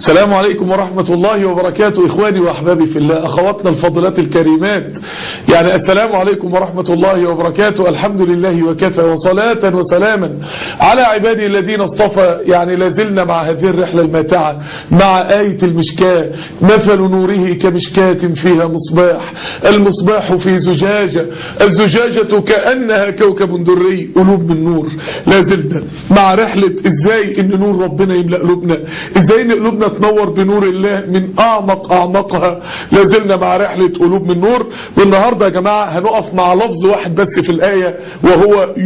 السلام عليكم ورحمة الله وبركاته. إخواني وأحبابي في الله، أخواتنا الفضلات الكريمات، يعني السلام عليكم ورحمة الله وبركاته. الحمد لله وكفى، وصلاة وسلاما على عبادي الذين اصطفى. يعني لازلنا مع هذه الرحلة الماتعة مع آية المشكاة. مثل نوره كمشكاة فيها مصباح، المصباح في زجاجة، الزجاجة كأنها كوكب دري، قلوب من نور. لازلنا مع رحلة ازاي ان نور ربنا يملأ قلوبنا، ازاي ان قلوبنا تنور بنور الله من اعمق اعمقها. لازلنا مع رحلة قلوب من نور. والنهاردة يا جماعة هنقف مع لفظ واحد بس في الآية، وهو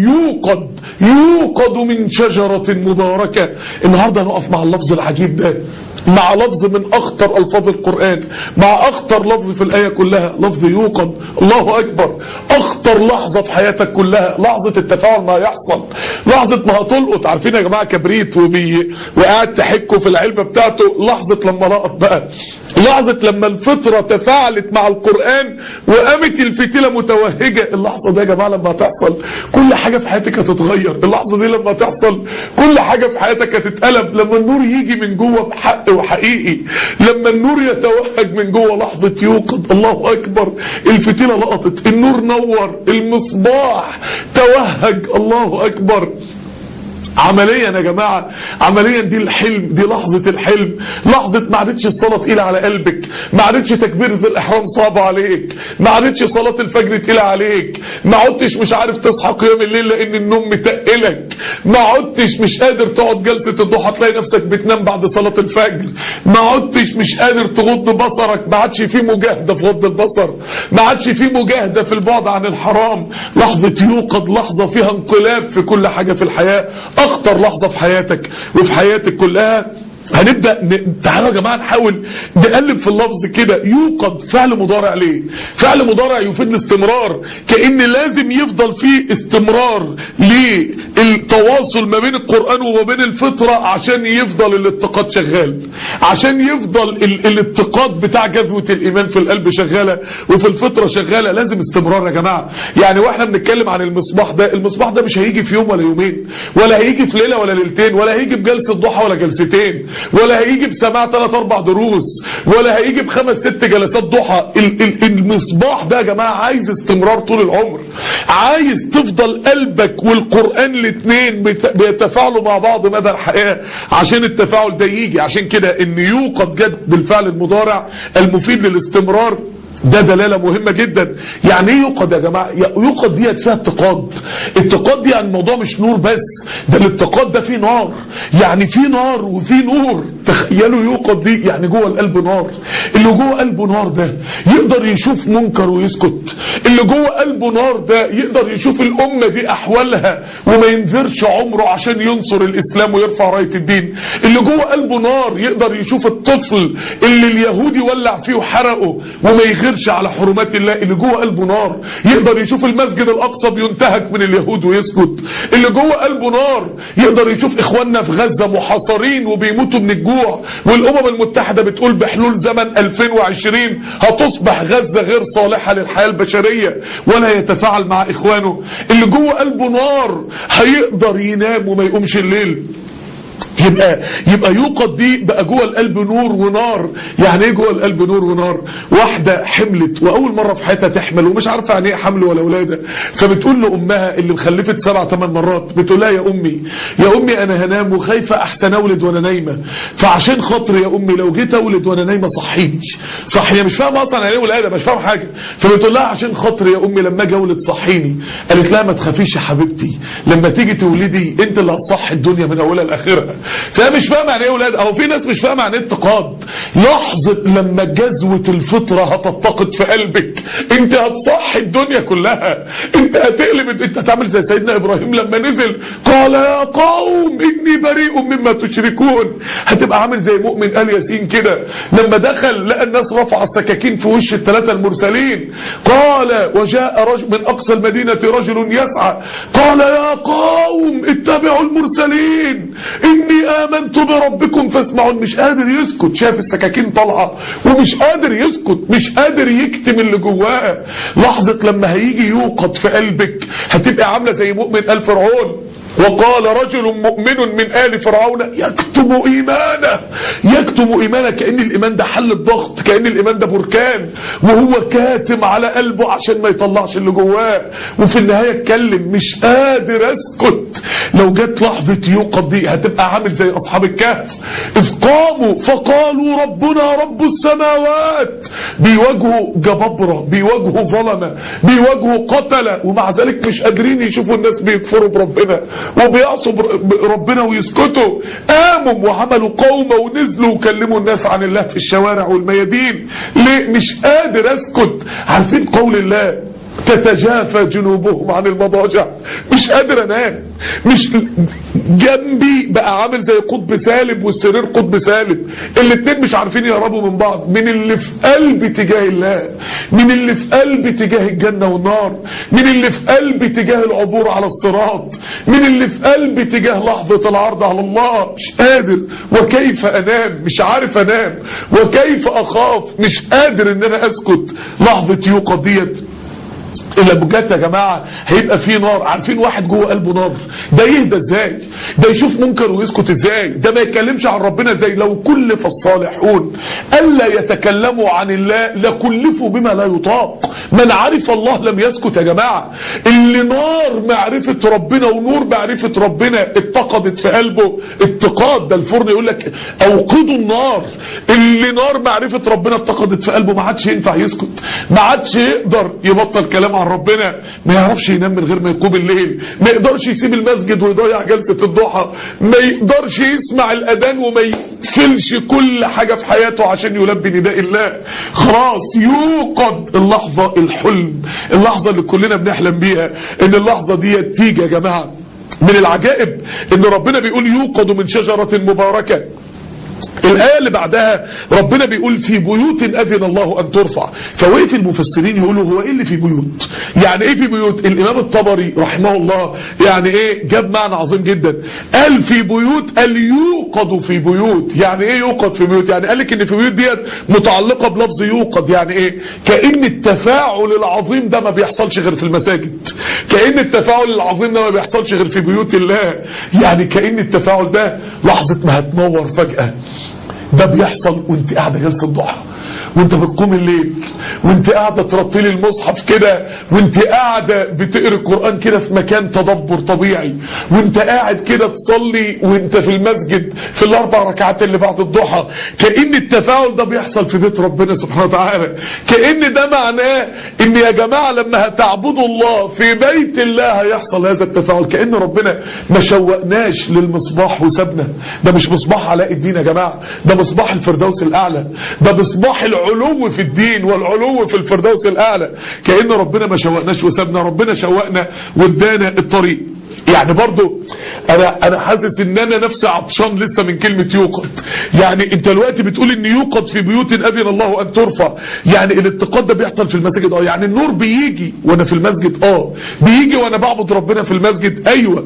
يوقد من شجرة مباركة. النهاردة هنقف مع اللفظ العجيب ده، مع لفظ من اخطر الفاظ القرآن، مع اخطر لفظ في الآية كلها، لفظ يوقد. الله اكبر. اخطر لحظة في حياتك كلها لحظة التفاعل ما يحصل، لحظة ما هتلقط. عارفين يا جماعة كبريت وقاعد تحكه في العلبة بتاعته، لحظة لما لقط بقى، لحظة لما الفطرة تفاعلت مع القرآن وقامت الفتيلة متوهجة. اللحظة دي يا جماعة لما تحصل كل حاجة في حياتك هتتغير. اللحظة دي لما تحصل كل حاجة في حياتك هتتقلب. لما النور يجي من جوه بحق وحقيقي، لما النور يتوهج من جوه، لحظة يوقد. الله اكبر. الفتيلة لقطت، النور نور، المصباح توهج. الله اكبر. عمليا يا جماعة، عمليا دي الحلم، دي لحظة الحلم. لحظة ما عادتش الصلاة تقيلة على قلبك، ما عادتش تكبيرة الإحرام صعبة عليك، ما عادتش صلاة الفجر تقيلة عليك، ما عدتش مش عارف تصحى قيام الليل لأن النوم متقلك، ما عدتش مش قادر تقعد جلسة الضحى تلاقي نفسك بتنام بعد صلاة الفجر، ما عدتش مش قادر تغض بصرك، ما عادش في مجاهدة في غض البصر، ما عادش في مجاهدة في البعد عن الحرام. لحظة يوقد، لحظة فيها انقلاب في كل حاجة في الحياة. اخطر لحظة في حياتك وفي حياتك كلها. هنبدأ تعالوا يا جماعة نحاول نقلب في اللفظ كده. يوقد فعل مضارع. ليه فعل مضارع؟ يفيد الاستمرار، كأن لازم يفضل فيه استمرار للتواصل ما بين القرآن وما بين الفطرة، عشان يفضل الاتقاد شغال، عشان يفضل الاتقاد بتاع جذوة الإيمان في القلب شغالة وفي الفطرة شغالة. لازم استمرار يا جماعة. يعني واحنا بنتكلم عن المصباح ده، المصباح ده مش هيجي في يوم ولا يومين، ولا هيجي في ليلة ولا ليلتين، ولا هيجي بجلسة ضحى ولا جلستين، ولا هيجي بسماع 3-4 دروس، ولا هيجي ب5-6 جلسات ضحى. المصباح ده يا جماعة عايز استمرار طول العمر، عايز تفضل قلبك والقرآن الاتنين بيتفاعلوا مع بعض مدى الحياة عشان التفاعل ده يجي. عشان كده ان يوقد جد بالفعل المضارع المفيد للاستمرار. ده دلالة مهمة جدا. يعني ايه يوقد يا جماعة؟ يوقد دي فيها اتقاد. اتقاد دي يعني الموضوع مش نور بس، ده الاتقاد ده فيه نار. يعني فيه نار وفيه نور. تخيلوا يوقد دي يعني جوه القلب نار. اللي جوه قلبه نار ده يقدر يشوف منكر ويسكت. اللي جوه قلبه نار ده يقدر يشوف الأمة دي أحوالها وما ينذرش عمره عشان ينصر الإسلام ويرفع راية الدين. اللي جوه قلبه نار يقدر يشوف الطفل اللي اليهودي ولع فيه وحرقه وما يغيرش على حرمات الله. اللي جوه قلبه نار يقدر يشوف المسجد الأقصى بينتهك من اليهود ويسكت. اللي جوه قلبه نار يقدر يشوف إخواننا في غزة محاصرين وبيموتوا من الجوع، والأمم المتحدة بتقول بحلول زمن 2020 هتصبح غزة غير صالحة للحياة البشرية، ولا يتفاعل مع إخوانه. اللي جوه قلبه نار هيقدر ينام وما يقومش الليل. يبقى يوقد دي بقى جوه القلب نور ونار. يعني ايه جوه القلب نور ونار؟ واحدة حملت واول مرة في حياتها تحمل ومش عارفة يعني ايه حمل ولا ولادة، فبتقول لأمها اللي مخلفت 7-8 مرات، بتقول لها يا امي انا هنام وخايفة احسن اولد وانا نايمة، فعشان خاطري يا امي لو جيت اولد وانا نايمة صحيني. هي مش فاهمة اصلا يعني ايه ولادة، مش فاهمة حاجة. فبتقول لها عشان خاطري يا امي لما اجي اولد صحيني. قالت لها ما تخافيش يا حبيبتي، لما تيجي تولدي انت اللي هتصحي الدنيا من اولها لاخرها. فهي مش فاهمه يعني ايه اولاد، او في ناس مش فاهمه يعني ايه اتقاد. لحظه لما جذوه الفطره هتتقد في قلبك، انت هتصحي الدنيا كلها، انت هتقلب، انت هتعمل زي سيدنا ابراهيم لما نزل قال يا قوم اني بريء مما تشركون. هتبقى عامل زي مؤمن آل ياسين كده لما دخل لقى الناس رفع السكاكين في وش ال3 المرسلين. قال وجاء رجل من اقصى المدينه رجل يسعى قال يا قوم اتبعوا المرسلين اني آمنت بربكم فاسمعون. مش قادر يسكت، شاف السكاكين طالعه ومش قادر يسكت، مش قادر يكتم اللي جواه. لحظة لما هيجي يوقد في قلبك هتبقى عاملة زي مؤمن آل فرعون وقال رجل مؤمن من آل فرعون يكتم إيمانه، كأن الإيمان ده حل الضغط، كأن الإيمان ده بركان وهو كاتم على قلبه عشان ما يطلعش اللي جواه، وفي النهاية اتكلم مش قادر اسكت. لو جت لحظة يوقظ دي هتبقى عامل زي أصحاب الكهف إذ قاموا فقالوا ربنا رب السماوات، بيواجهوا جبابرة، بيواجهوا ظلمة، بيواجهوا قتلة، ومع ذلك مش قادرين يشوفوا الناس بيكفروا بربنا وبيعصوا ربنا ويسكتوا. قاموا وعملوا قومة ونزلوا وكلموا الناس عن الله في الشوارع والميادين. ليه؟ مش قادر اسكت. عارفين قول الله تتجافى جنوبهم عن المضاجع، مش قادر انام، مش جنبي بقى عامل زي قطب سالب والسرير قطب سالب، الاتنين مش عارفين يقربوا من بعض، من اللي في قلبي تجاه الله، من اللي في قلبي تجاه الجنة والنار، من اللي في قلبي تجاه العبور على الصراط، من اللي في قلبي تجاه لحظة العرض على الله. مش قادر، وكيف انام، مش عارف انام، وكيف اخاف، مش قادر ان انا اسكت. لحظة يوقظ ديت إلا بجد يا جماعة هيبقى فيه نار. عارفين واحد جوه قلبه نار ده يهدى ازاي؟ ده يشوف منكر ويسكت ازاي؟ ده ما يتكلمش عن ربنا ازاي؟ لو كلف الصالحون ألا يتكلموا عن الله لكلفوا بما لا يطاق. من عرف الله لم يسكت يا جماعة. اللي نار معرفة ربنا ونور معرفة ربنا اتقدت في قلبه، اتقاد ده الفرن يقول لك اوقدوا النار. اللي نار معرفة ربنا اتقدت في قلبه ما عادش ينفع يسكت، ما عادش يقدر يبطل كلام عن ربنا، ما يعرفش ينام من غير ما يقوم الليل، ما يقدرش يسيب المسجد ويضيع جلسة الضحى، ما يقدرش يسمع الأذان وما يقفلش كل حاجة في حياته عشان يلبي نداء الله. خلاص يوقظ اللحظة، الحلم، اللحظة اللي كلنا بنحلم بيها، ان اللحظة دي تيجي يا جماعة. من العجائب ان ربنا بيقول يوقظ من شجرة مباركة. الآية اللي بعدها ربنا بيقول في بيوت أذن الله أن ترفع. فوقف المفسرين يقولوا هو إيه اللي في بيوت؟ يعني إيه في بيوت؟ الإمام الطبري رحمه الله يعني إيه جاب معنى عظيم جدا. قال في بيوت، قال يوقظ في بيوت. يعني إيه يوقظ في بيوت؟ يعني قال لك إن في بيوت ديت متعلقة بلفظ يوقظ. يعني إيه؟ كأن التفاعل العظيم ده ما بيحصلش غير في المساجد، كأن التفاعل العظيم ده ما بيحصلش غير في بيوت الله. يعني كأن التفاعل ده لحظة ما هتنور فجأة ده بيحصل وانت قاعدة جلسة الضحى، وانت بتقوم الليل، وانت قاعدة ترتلي المصحف كده، وانت قاعدة بتقري القرآن كده في مكان تدبر طبيعي، وانت قاعد كده تصلي وانت في المسجد في الاربع ركعات اللي بعد الضحى. كأن التفاعل ده بيحصل في بيت ربنا سبحانه وتعالى. كأن ده معناه ان يا جماعة لما هتعبدوا الله في بيت الله هيحصل هذا التفاعل. كأن ربنا ما شوقناش للمصباح وسابنا. ده مش مصباح علاء الدين يا جماعة، ده مصباح الفردوس الأعلى، ده مصباح العلو في الدين والعلو في الفردوس الأعلى. كأن ربنا ما شوقناش وسابنا، ربنا شوقنا وادانا الطريق. يعني برضو انا حاسس ان انا نفسي عطشان لسه من كلمة يوقظ. يعني انت دلوقتي بتقول ان يوقظ في بيوت اذن الله ان ترفع، يعني الاتقاد ده بيحصل في المساجد. يعني النور بيجي وانا في المسجد، بيجي وانا بعبد ربنا في المسجد. ايوه،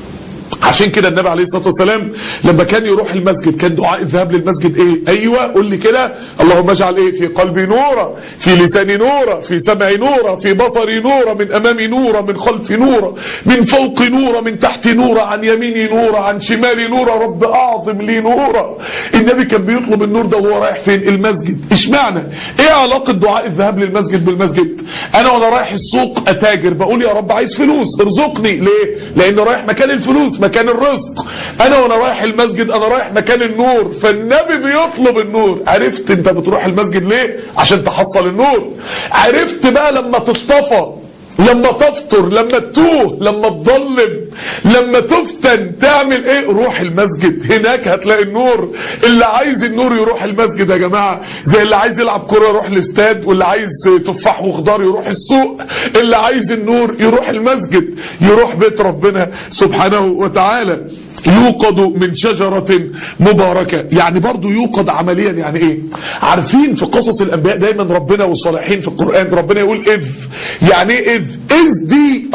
عشان كده النبي عليه الصلاة والسلام لما كان يروح المسجد كان دعاء الذهاب للمسجد ايه؟ ايوه قول لي كده. اللهم اجعل ايه؟ في قلبي نورا، في لساني نورا، في سمعي نورا، في بصري نورا، من امامي نورا، من خلفي نورا، من فوقي نورا، من تحتي نورا، عن يميني نورا، عن شمالي نورا، رب اعظم لي نورا. النبي كان بيطلب النور ده وهو رايح فين؟ المسجد. اشمعنى؟ ايه علاقة دعاء الذهاب للمسجد بالمسجد؟ انا وانا رايح السوق اتاجر بقول يا رب عايز فلوس ارزقني. ليه؟ لان رايح مكان الفلوس، مكان الرزق. انا وانا رايح المسجد انا رايح مكان النور، فالنبي بيطلب النور. عرفت انت بتروح المسجد ليه؟ عشان تحصل النور. عرفت بقى لما تصطفى، لما تفطر، لما تتوه، لما تضلم، لما تفتن تعمل ايه؟ روح المسجد، هناك هتلاقي النور. اللي عايز النور يروح المسجد يا جماعة، زي اللي عايز يلعب كرة يروح الاستاد، واللي عايز تفاح وخضار يروح السوق. اللي عايز النور يروح المسجد، يروح بيت ربنا سبحانه وتعالى. يوقظ من شجرة مباركة. يعني برضو يوقظ عمليا. يعني ايه؟ عارفين في قصص الانبياء دايما ربنا والصالحين في القرآن ربنا يقول اذ. يعني ايه اذ؟ اذ دي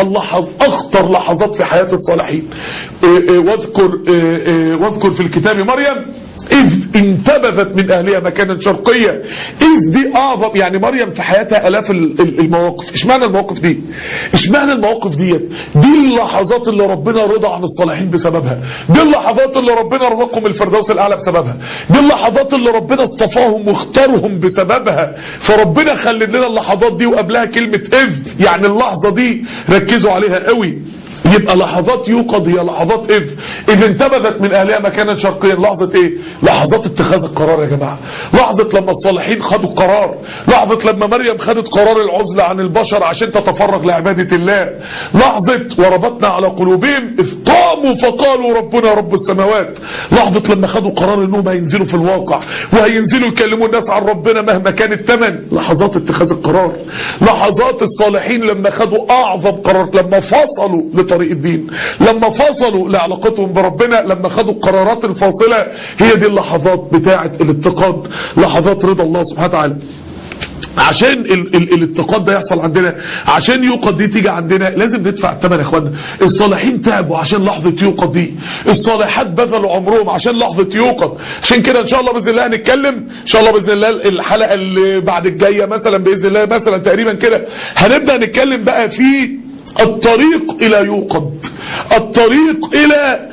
اخطر لحظات في حياة الصالحين. واذكر في الكتاب مريم إذ انتبذت من أهلها مكانا شرقيا. إذ دي أعظم، يعني مريم في حياتها آلاف المواقف. اشمعنى المواقف دي؟ اشمعنى المواقف ديت؟ دي اللحظات اللي ربنا رضى عن الصالحين بسببها، دي اللحظات اللي ربنا رزقهم الفردوس الأعلى بسببها، دي اللحظات اللي ربنا اصطفاهم واختارهم بسببها. فربنا خلي لنا اللحظات دي وقبلها كلمة إذ، يعني اللحظة دي ركزوا عليها قوي. يبقى لحظات يوقظ هي لحظات إذ انتبذت من أهلها مكانا شرقيا. لحظة إيه؟ لحظات اتخاذ القرار يا جماعة. لحظة لما الصالحين خدوا قرار، لحظة لما مريم خدت قرار العزلة عن البشر عشان تتفرغ لعبادة الله، لحظة وربطنا على قلوبهم إذ قاموا فقالوا ربنا رب السماوات. لحظة لما خدوا قرار إنهم هينزلوا في الواقع وهينزلوا يكلموا الناس عن ربنا مهما كان الثمن. لحظات اتخاذ القرار. لحظات الصالحين لما خدوا أعظم قرار، لما فصلوا لطريق الدين، لما فصلوا لعلاقتهم بربنا، لما خدوا القرارات الفاصلة. هي دي اللحظات بتاعة الاتقاد، لحظات رضا الله سبحانه وتعالى. عشان الاتقاد ده يحصل عندنا، عشان يوقظ دي تيجي عندنا، لازم ندفع الثمن يا اخوانا. الصالحين تعبوا عشان لحظة يوقظ دي، الصالحات بذلوا عمرهم عشان لحظة يوقظ. عشان كده ان شاء الله باذن الله هنتكلم ان شاء الله باذن الله الحلقة اللي بعد الجاية مثلا باذن الله مثلا تقريبا كده هنبدأ نتكلم بقى في الطريق الى يوقظ، الطريق الى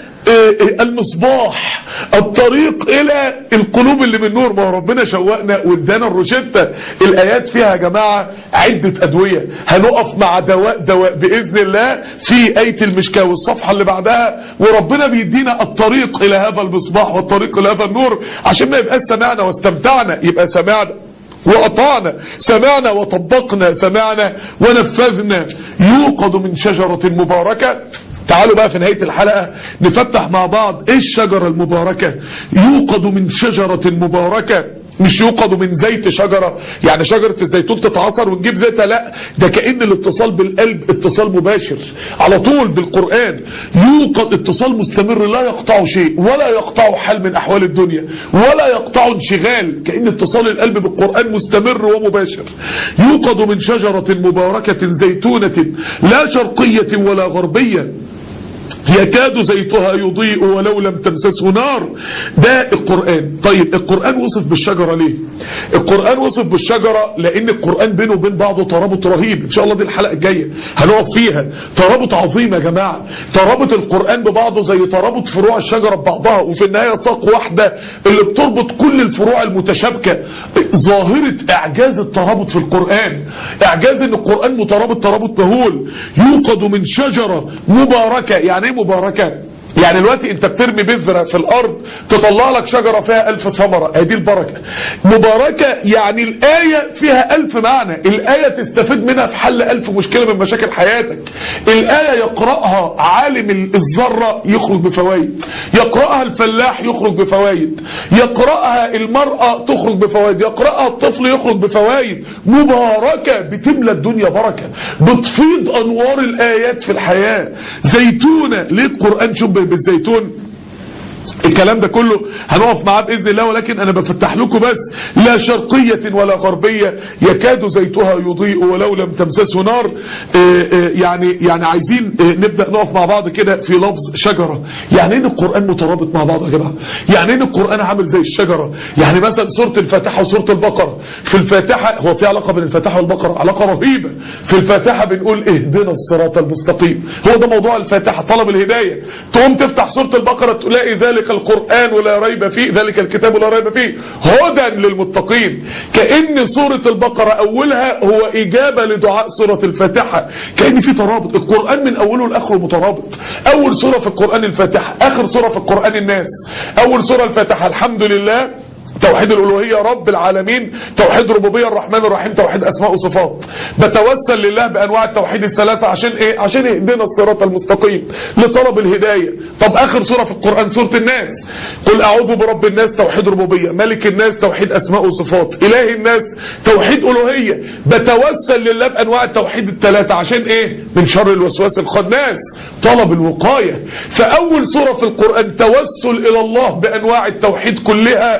المصباح، الطريق الى القلوب اللي من نور. ما ربنا شوقنا وادانا الروشتة. الايات فيها يا جماعة عدة ادوية. هنقف مع دواء باذن الله في اية المشكاة والصفحة اللي بعدها، وربنا بيدينا الطريق الى هذا المصباح والطريق الى هذا النور، عشان ما يبقى سمعنا واستمتعنا، يبقى سمعنا وأطعنا، سمعنا وطبقنا، سمعنا ونفذنا. يوقظ من شجرة مباركة. تعالوا بقى في نهاية الحلقة نفتح مع بعض ايه الشجرة المباركة. يوقظ من شجرة مباركة، مش يوقظ من زيت شجرة، يعني شجرة الزيتون تتعصر ونجيب زيتها، لا، ده كأن الاتصال بالقلب اتصال مباشر على طول بالقرآن. يوقظ اتصال مستمر لا يقطعه شيء ولا يقطعه حال من احوال الدنيا ولا يقطعه انشغال، كأن اتصال القلب بالقرآن مستمر ومباشر. يوقظ من شجرة مباركة زيتونة لا شرقية ولا غربية يكاد زيتها يضيء ولو لم تمسسه نار. ده القرآن. طيب القرآن وصف بالشجرة ليه؟ القرآن وصف بالشجرة لأن القرآن بينه وبين بعضه ترابط رهيب. إن شاء الله دي الحلقة الجاية هنقف فيها. ترابط عظيم يا جماعة. ترابط القرآن ببعضه زي ترابط فروع الشجرة ببعضها، وفي النهاية ساق واحدة اللي بتربط كل الفروع المتشابكة. ظاهرة إعجاز الترابط في القرآن، إعجاز إن القرآن مترابط ترابط مهول. يوقظ من شجرة مباركة. يعني ايه مباركة؟ يعني دلوقتي انت بترمي بذرة في الارض تطلع لك شجرة فيها 1000 ثمرة، هي دي البركة. مباركة يعني الآية فيها 1000 معنى، الآية تستفيد منها في حل 1000 مشكلة من مشاكل حياتك. الآية يقرأها عالم الذرة يخرج بفوائد، يقرأها الفلاح يخرج بفوائد، يقرأها المرأة تخرج بفوائد، يقرأها الطفل يخرج بفوائد. مباركة بتملى الدنيا بركة، بتفيض أنوار الآيات في الحياة. زيتونة، ليه القرآن شبه بالزيتون؟ الكلام ده كله هنقف معاه بإذن الله، ولكن أنا بفتح لكم بس. لا شرقية ولا غربية يكاد زيتها يضيء ولو لم تمسسه نار. يعني عايزين نبدأ نقف مع بعض كده في لفظ شجرة. يعني ايه القرآن مترابط مع بعض يا جماعة؟ يعني ايه القرآن عامل زي الشجرة؟ يعني مثلا سورة الفاتحة وسورة البقرة. في الفاتحة هو في علاقة بين الفاتحة والبقرة، علاقة رهيبة. في الفاتحة بنقول اهدنا الصراط المستقيم، هو ده موضوع الفاتحة، طلب الهداية. تقوم تفتح سورة البقرة تلاقي ذلك القرآن ولا ريب فيه، ذلك الكتاب لا ريب فيه هدى للمتقين. كأن سورة البقرة أولها هو إجابة لدعاء سورة الفاتحة، كأن في ترابط. القرآن من أوله لآخره مترابط. أول سورة في القرآن الفاتحة، آخر سورة في القرآن الناس. أول سورة الفاتحة الحمد لله، توحيد الألوهية رب العالمين، توحيد ربوبية الرحمن الرحيم، توحيد أسماء وصفات. بتوسل لله بأنواع التوحيد الثلاثة عشان إيه؟ عشان يهدنا الصراط المستقيم، لطلب الهداية. طب آخر سورة في القرآن سورة الناس، قل أعوذ برب الناس، توحيد ربوبية، ملك الناس، توحيد أسماء وصفات، إله الناس، توحيد ألوهية. بتوسل لله بأنواع التوحيد الثلاثة عشان إيه؟ من شر الوسواس الخناس، طلب الوقاية. فأول سورة في القرآن توسل إلى الله بأنواع التوحيد كلها من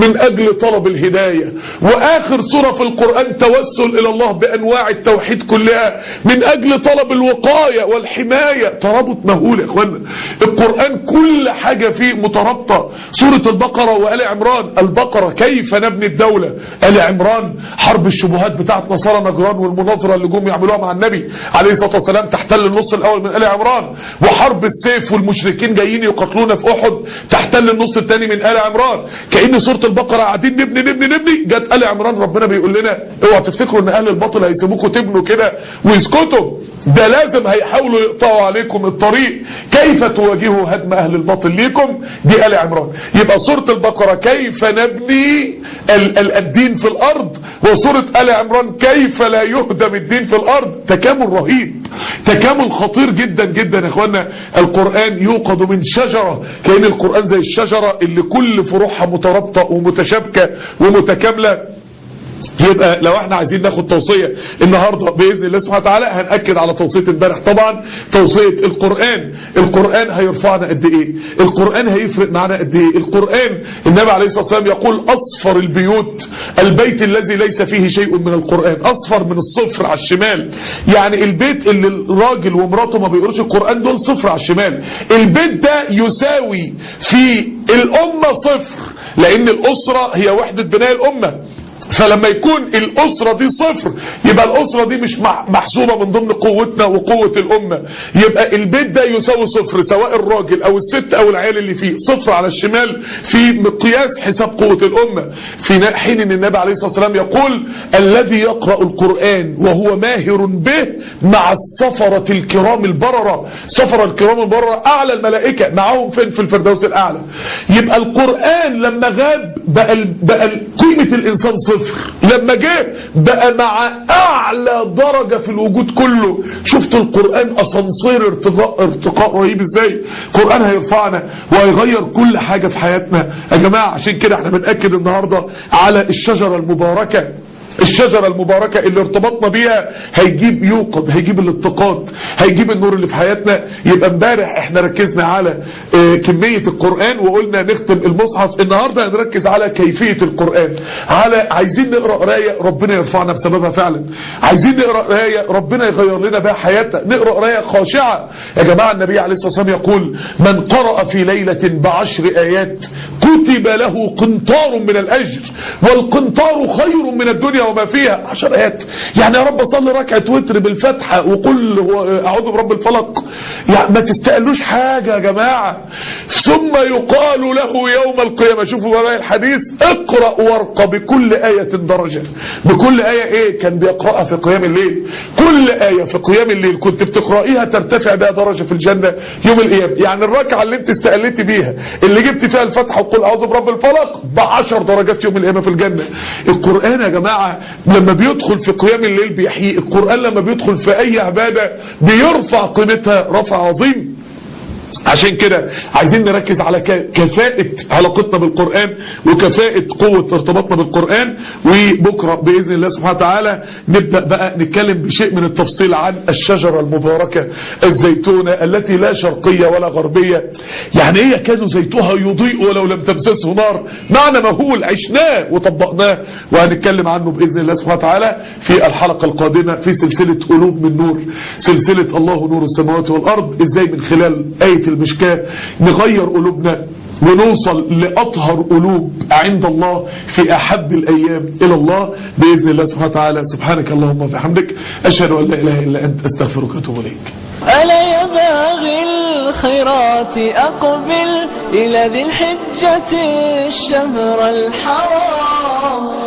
من اجل طلب الهداية. واخر سورة في القرآن توسل الى الله بانواع التوحيد كلها من اجل طلب الوقاية والحماية. ترابط مهول يا اخوانا، القرآن كل حاجة فيه مترابطة. سورة البقرة وآل عمران، البقرة كيف نبني الدولة، آل عمران حرب الشبهات بتاعت نصارى نجران والمناظرة اللي جم يعملوها مع النبي عليه الصلاة والسلام تحتل النص الاول من آل عمران، وحرب السيف والمشركين جايين يقتلونا في احد تحتل النص الثاني من آل عمران. كأن سورة البقرة قاعدين نبني نبني نبني، جت آل عمران ربنا بيقول لنا اوعوا تفتكروا ان اهل الباطل هيسيبوكوا تبنوا كده ويسكتوا، ده لازم هيحاولوا يقطعوا عليكم الطريق. كيف تواجهوا هدم اهل الباطل ليكم؟ دي آل عمران. يبقى سورة البقرة كيف نبني الدين في الارض، وسورة آل عمران كيف لا يهدم الدين في الارض. تكامل رهيب، تكامل خطير جدا جدا يا اخوانا. القرآن يوقد من شجرة، كأن القرآن زي الشجرة اللي كل فروعها مترابطة ومتشابكة ومتكاملة. يبقى لو احنا عايزين ناخد توصية النهاردة بإذن الله سبحانه وتعالى هنأكد على توصية امبارح. طبعا توصية القرآن هيرفعنا قد ايه، القرآن هيفرق معنا قد ايه. القرآن النبي عليه الصلاة والسلام يقول اصفر البيوت البيت الذي ليس فيه شيء من القرآن. اصفر من الصفر على الشمال، يعني البيت اللي الراجل ومراته ما بيقروش القرآن دول صفر على الشمال. البيت ده يساوي في الأمة صفر، لأن الأسرة هي وحدة بناء الأمة. فلما يكون الأسرة دي صفر يبقى الأسرة دي مش محسوبة من ضمن قوتنا وقوة الأمة. يبقى البيت ده يساوي صفر، سواء الراجل أو الست أو العيال اللي فيه صفر على الشمال في مقياس حساب قوة الأمة. في حين ان النبي عليه الصلاة والسلام يقول الذي يقرأ القرآن وهو ماهر به مع السفرة الكرام البررة. سفرة الكرام البررة أعلى الملائكة، معهم فين؟ في الفردوس الأعلى. يبقى القرآن لما غاب بقى قيمة الإنسان صفر، لما جه بقى مع اعلى درجة في الوجود كله. شفت القرآن اسانسير ارتقاء رهيب ازاي. القرآن هيرفعنا وهيغير كل حاجة في حياتنا يا جماعة. عشان كده احنا بنأكد النهاردة على الشجرة المباركة. الشجرة المباركة اللي ارتبطنا بيها هيجيب يوقظ، هيجيب الاتقاد، هيجيب النور اللي في حياتنا. يبقى امبارح احنا ركزنا على كمية القرآن وقلنا نختم المصحف. النهاردة هنركز على كيفية القرآن، على عايزين نقرأ قراية ربنا يرفعنا بسببها فعلا، عايزين نقرأ قراية ربنا يغير لنا بها حياتنا، نقرأ قراية خاشعة يا جماعة. النبي عليه الصلاة والسلام يقول من قرأ في ليلة ب10 آيات كتب له قنطار من الأجر، والقنطار خير من الدنيا وما فيها. 10 آيات، يعني يا رب صلي ركعة وتر بالفتحة وقل أعوذ برب الفلق، يعني ما تستقلوش حاجة يا جماعة. ثم يقال له يوم القيامة، شوفوا بقى الحديث، اقرأ وارقى بكل آية درجة. بكل آية ايه كان بيقرأها في قيام الليل؟ كل آية في قيام الليل كنت بتقرأيها ترتفع بها درجة في الجنة يوم القيامة. يعني الركعة اللي انت استقلتي بيها اللي جبت فيها الفتحة وقل أعوذ برب الفلق ب10 درجات يوم القيامة في الجنة. القرآن يا جماعة لما بيدخل في قيام الليل بيحيي. القرآن لما بيدخل في اي عبادة بيرفع قيمتها رفع عظيم. عشان كده عايزين نركز على كفاءة علاقتنا بالقرآن وكفاءة قوة ارتباطنا بالقرآن. وبكرة بإذن الله سبحانه وتعالى نبدأ بقى نتكلم بشيء من التفصيل عن الشجرة المباركة الزيتونة التي لا شرقية ولا غربية. يعني هي كانوا زيتها يضيء ولو لم تمسسه نار، معنى مهول عشناه وطبقناه، وهنتكلم عنه بإذن الله سبحانه وتعالى في الحلقة القادمة في سلسلة قلوب من نور، سلسلة الله نور السماوات والأرض. ازاي من خلال آية المشكاة نغير قلوبنا ونوصل لأطهر قلوب عند الله في أحب الأيام إلى الله بإذن الله سبحانه وتعالى. سبحانك اللهم وبحمدك أشهد أن لا إله إلا أنت أستغفرك وأتوب إليك. ألا يا باغي الخيرات أقبل إلى ذي الحجة الشهر الحرام